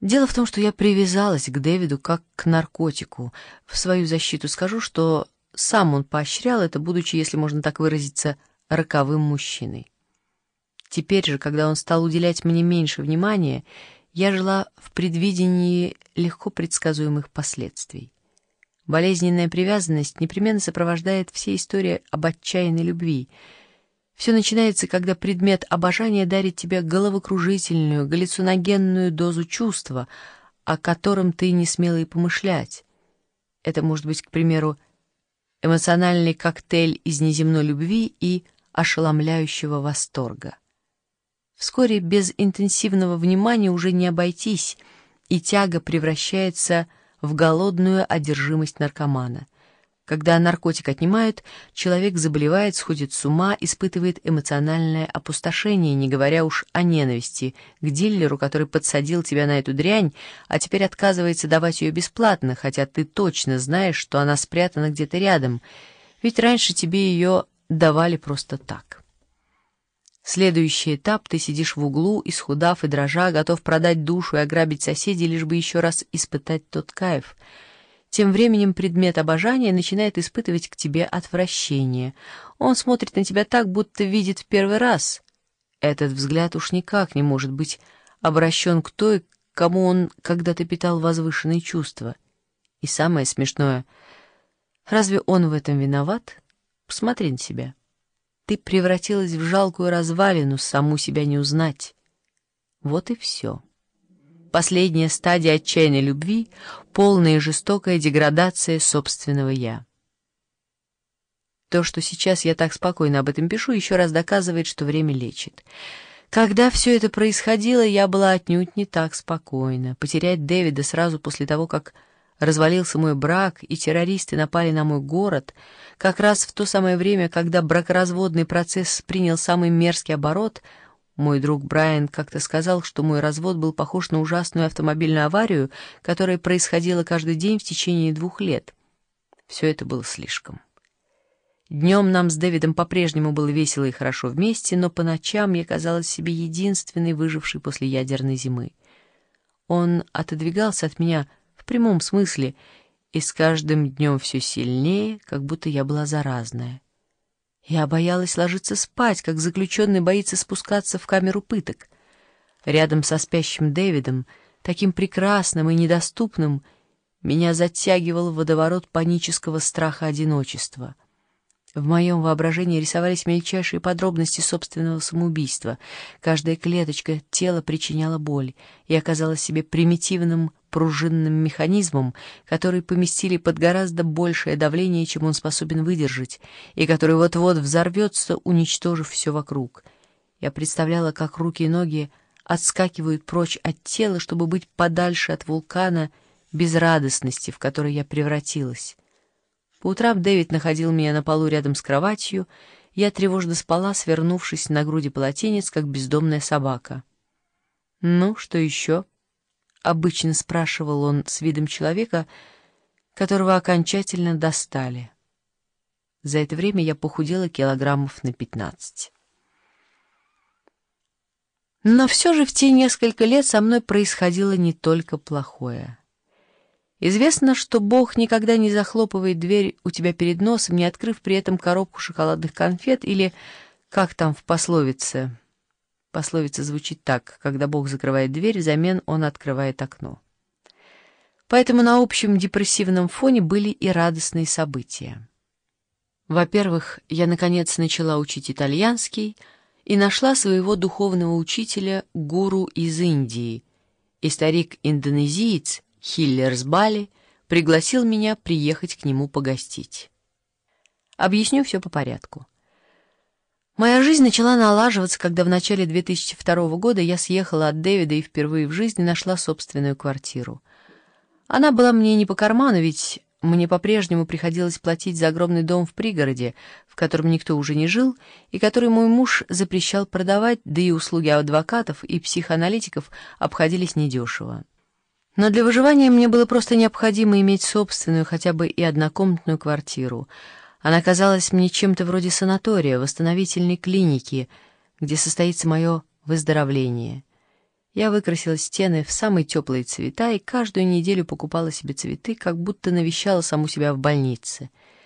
Дело в том, что я привязалась к Дэвиду как к наркотику. В свою защиту скажу, что сам он поощрял это, будучи, если можно так выразиться, роковым мужчиной. Теперь же, когда он стал уделять мне меньше внимания, я жила в предвидении легко предсказуемых последствий. Болезненная привязанность непременно сопровождает все истории об отчаянной любви. Все начинается, когда предмет обожания дарит тебе головокружительную, галлюциногенную дозу чувства, о котором ты не смела и помышлять. Это может быть, к примеру, эмоциональный коктейль из неземной любви и ошеломляющего восторга. Вскоре без интенсивного внимания уже не обойтись, и тяга превращается в голодную одержимость наркомана. Когда наркотик отнимают, человек заболевает, сходит с ума, испытывает эмоциональное опустошение, не говоря уж о ненависти к дилеру, который подсадил тебя на эту дрянь, а теперь отказывается давать ее бесплатно, хотя ты точно знаешь, что она спрятана где-то рядом, ведь раньше тебе ее давали просто так. Следующий этап — ты сидишь в углу, исхудав и дрожа, готов продать душу и ограбить соседей, лишь бы еще раз испытать тот кайф. Тем временем предмет обожания начинает испытывать к тебе отвращение. Он смотрит на тебя так, будто видит в первый раз. Этот взгляд уж никак не может быть обращен к той, кому он когда-то питал возвышенные чувства. И самое смешное — разве он в этом виноват? Посмотри на себя. Ты превратилась в жалкую развалину, саму себя не узнать. Вот и все. Последняя стадия отчаянной любви — полная и жестокая деградация собственного «я». То, что сейчас я так спокойно об этом пишу, еще раз доказывает, что время лечит. Когда все это происходило, я была отнюдь не так спокойна. Потерять Дэвида сразу после того, как развалился мой брак, и террористы напали на мой город, как раз в то самое время, когда бракоразводный процесс принял самый мерзкий оборот. Мой друг Брайан как-то сказал, что мой развод был похож на ужасную автомобильную аварию, которая происходила каждый день в течение 2 лет. Все это было слишком. Днем нам с Дэвидом по-прежнему было весело и хорошо вместе, но по ночам я казалась себе единственной выжившей после ядерной зимы. Он отодвигался от меня в прямом смысле, и с каждым днем все сильнее, как будто я была заразная. Я боялась ложиться спать, как заключенный боится спускаться в камеру пыток. Рядом со спящим Дэвидом, таким прекрасным и недоступным, меня затягивал в водоворот панического страха одиночества. В моем воображении рисовались мельчайшие подробности собственного самоубийства. Каждая клеточка тела причиняла боль. Я оказалась себе примитивным пружинным механизмом, который поместили под гораздо большее давление, чем он способен выдержать, и который вот-вот взорвется, уничтожив все вокруг. Я представляла, как руки и ноги отскакивают прочь от тела, чтобы быть подальше от вулкана безрадостности, в который я превратилась. По утрам Дэвид находил меня на полу рядом с кроватью. Я тревожно спала, свернувшись на груди полотенец, как бездомная собака. «Ну, что еще?» — обычно спрашивал он с видом человека, которого окончательно достали. За это время я похудела килограммов на 15. Но все же в те несколько лет со мной происходило не только плохое. Известно, что Бог никогда не захлопывает дверь у тебя перед носом, не открыв при этом коробку шоколадных конфет или, как там в пословице. Пословица звучит так: когда Бог закрывает дверь, взамен Он открывает окно. Поэтому на общем депрессивном фоне были и радостные события. Во-первых, я наконец начала учить итальянский и нашла своего духовного учителя, гуру из Индии, и старик-индонезиец Хиллер с Бали пригласил меня приехать к нему погостить. Объясню все по порядку. Моя жизнь начала налаживаться, когда в начале 2002 года я съехала от Дэвида и впервые в жизни нашла собственную квартиру. Она была мне не по карману, ведь мне по-прежнему приходилось платить за огромный дом в пригороде, в котором никто уже не жил, и который мой муж запрещал продавать, да и услуги адвокатов и психоаналитиков обходились недешево. Но для выживания мне было просто необходимо иметь собственную, хотя бы и однокомнатную квартиру. Она казалась мне чем-то вроде санатория, восстановительной клиники, где состоится мое выздоровление. Я выкрасила стены в самые теплые цвета и каждую неделю покупала себе цветы, как будто навещала саму себя в больнице.